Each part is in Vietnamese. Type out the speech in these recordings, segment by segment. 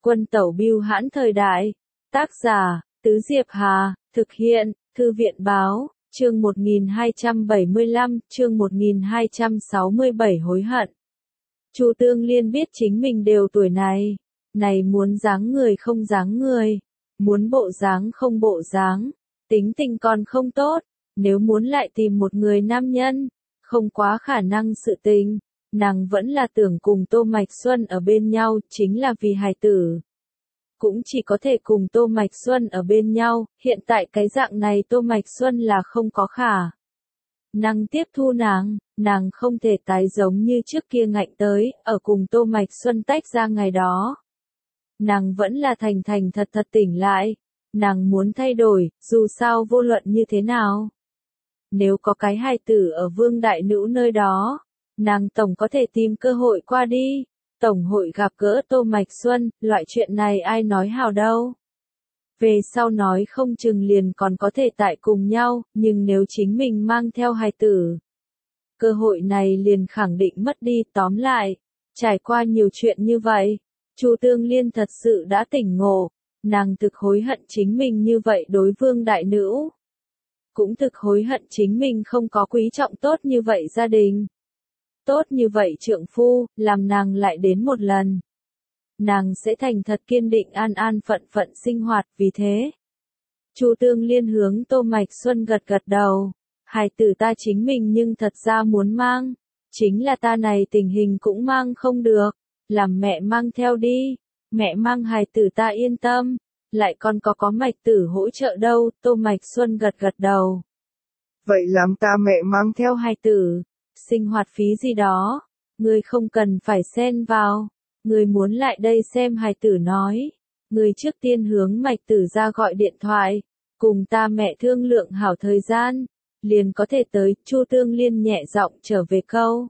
Quân tẩu bưu hãn thời đại. Tác giả, Tứ Diệp Hà, thực hiện, Thư viện báo, chương 1275, chương 1267 hối hận. Chu Tương Liên biết chính mình đều tuổi này, muốn dáng người không dáng người, muốn bộ dáng không bộ dáng, tính tình còn không tốt, nếu muốn lại tìm một người nam nhân, không quá khả năng sự tình, nàng vẫn là tưởng cùng Tô Mạch Xuân ở bên nhau, chính là vì hài tử. Cũng chỉ có thể cùng Tô Mạch Xuân ở bên nhau, hiện tại cái dạng này Tô Mạch Xuân là không có khả năng tiếp thu nàng không thể tái giống như trước kia ngạnh tới, ở cùng Tô Mạch Xuân tách ra ngày đó. Nàng vẫn là thành thật tỉnh lại, nàng muốn thay đổi, dù sao vô luận như thế nào. Nếu có cái hài tử ở Vương Đại Nữ nơi đó, nàng tổng có thể tìm cơ hội qua đi, tổng hội gặp gỡ Tô Mạch Xuân, loại chuyện này ai nói hào đâu. Về sau nói không chừng liền còn có thể tại cùng nhau, nhưng nếu chính mình mang theo hài tử, cơ hội này liền khẳng định mất đi. Tóm lại, trải qua nhiều chuyện như vậy, Chu Tương Liên thật sự đã tỉnh ngộ, nàng thực hối hận chính mình như vậy đối Vương Đại Nữ. Cũng thực hối hận chính mình không có quý trọng tốt như vậy gia đình. Tốt như vậy trượng phu, làm nàng lại đến một lần. Nàng sẽ thành thật kiên định an phận sinh hoạt, vì thế. Chu Tương Liên hướng Tô Mạch Xuân gật đầu. Hài tử ta chính mình nhưng thật ra muốn mang. Chính là ta này tình hình cũng mang không được. Làm mẹ mang theo đi. Mẹ mang hài tử ta yên tâm. Lại còn có Mạch Tử hỗ trợ đâu. Tô Mạch Xuân gật đầu. Vậy làm ta mẹ mang theo hài tử. Sinh hoạt phí gì đó. Ngươi không cần phải xen vào. Ngươi muốn lại đây xem hài tử nói. Ngươi trước tiên hướng Mạch Tử ra gọi điện thoại. Cùng ta mẹ thương lượng hảo thời gian. Liền có thể tới. Chu Tương Liên nhẹ giọng trở về câu.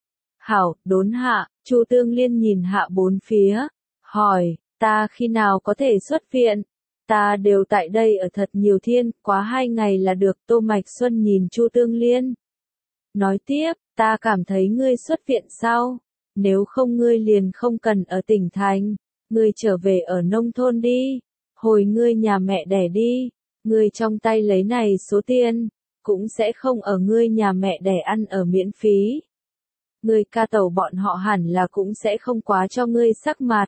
Hảo, đốn hạ. Chu Tương Liên nhìn hạ bốn phía. Hỏi, ta khi nào có thể xuất viện? Ta đều tại đây ở thật nhiều thiên, quá 2 ngày là được. Tô Mạch Xuân nhìn Chu Tương Liên. Nói tiếp, ta cảm thấy ngươi xuất viện sau. Nếu không ngươi liền không cần ở tỉnh thành. Ngươi trở về ở nông thôn đi. Hồi ngươi nhà mẹ đẻ đi. Ngươi trong tay lấy này số tiền. Cũng sẽ không ở ngươi nhà mẹ đẻ ăn ở miễn phí. Ngươi ca tẩu bọn họ hẳn là cũng sẽ không quá cho ngươi sắc mặt.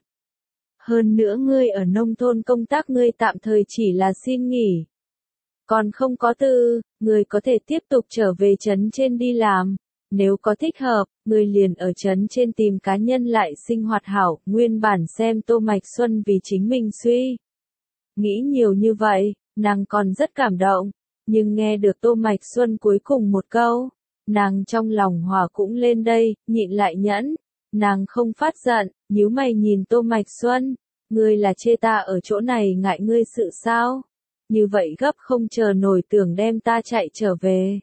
Hơn nữa ngươi ở nông thôn công tác ngươi tạm thời chỉ là xin nghỉ. Còn không có tư, ngươi có thể tiếp tục trở về trấn trên đi làm. Nếu có thích hợp, ngươi liền ở trấn trên tìm cá nhân lại sinh hoạt hảo. Nguyên bản xem Tô Mạch Xuân vì chính mình suy nghĩ nhiều như vậy, nàng còn rất cảm động. Nhưng nghe được Tô Mạch Xuân cuối cùng một câu, nàng trong lòng hỏa cũng lên đây, nhịn lại nhẫn. Nàng không phát giận, nhíu mày nhìn Tô Mạch Xuân. Ngươi là chê ta ở chỗ này ngại ngươi sự sao? Như vậy gấp không chờ nổi tưởng đem ta chạy trở về.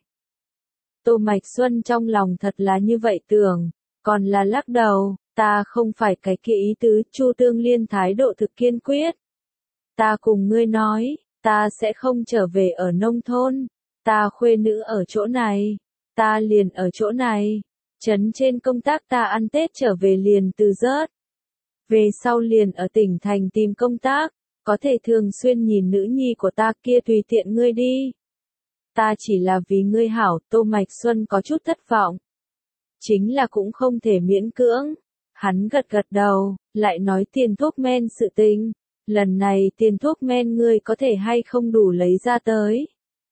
Tô Mạch Xuân trong lòng thật là như vậy tưởng, còn là lắc đầu, ta không phải cái kia ý tứ. Chu Tương Liên thái độ thực kiên quyết. Ta cùng ngươi nói, ta sẽ không trở về ở nông thôn, ta khuê nữ ở chỗ này, ta liền ở chỗ này, trấn trên công tác ta ăn Tết trở về liền từ rớt. Về sau liền ở tỉnh thành tìm công tác, có thể thường xuyên nhìn nữ nhi của ta kia tùy tiện ngươi đi. Ta chỉ là vì ngươi hảo. Tô Mạch Xuân có chút thất vọng. Chính là cũng không thể miễn cưỡng. Hắn gật đầu, lại nói tiền thuốc men sự tình. Lần này tiền thuốc men ngươi có thể hay không đủ lấy ra tới.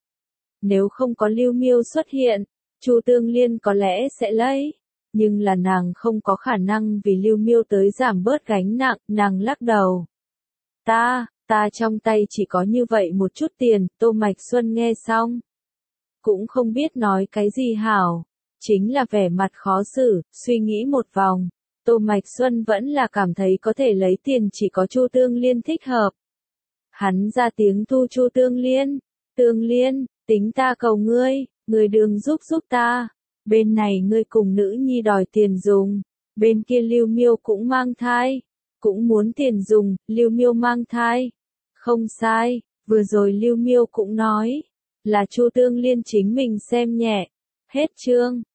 Nếu không có Lưu Miêu xuất hiện, Chu Tương Liên có lẽ sẽ lấy. Nhưng là nàng không có khả năng vì Lưu Miêu tới giảm bớt gánh nặng. Nàng lắc đầu. Ta trong tay chỉ có như vậy một chút tiền. Tô Mạch Xuân nghe xong, cũng không biết nói cái gì hảo. Chính là vẻ mặt khó xử, suy nghĩ một vòng. Tô Mạch Xuân vẫn là cảm thấy có thể lấy tiền chỉ có Chu Tương Liên thích hợp. Hắn ra tiếng thu Chu Tương Liên. Tương Liên, tính ta cầu ngươi, ngươi đừng giúp ta. Bên này ngươi cùng nữ nhi đòi tiền dùng. Bên kia Lưu Miêu cũng mang thai. Cũng muốn tiền dùng. Lưu Miêu mang thai. Không sai, vừa rồi Lưu Miêu cũng nói. Là Chu Tương Liên chính mình xem nhẹ. Hết chương.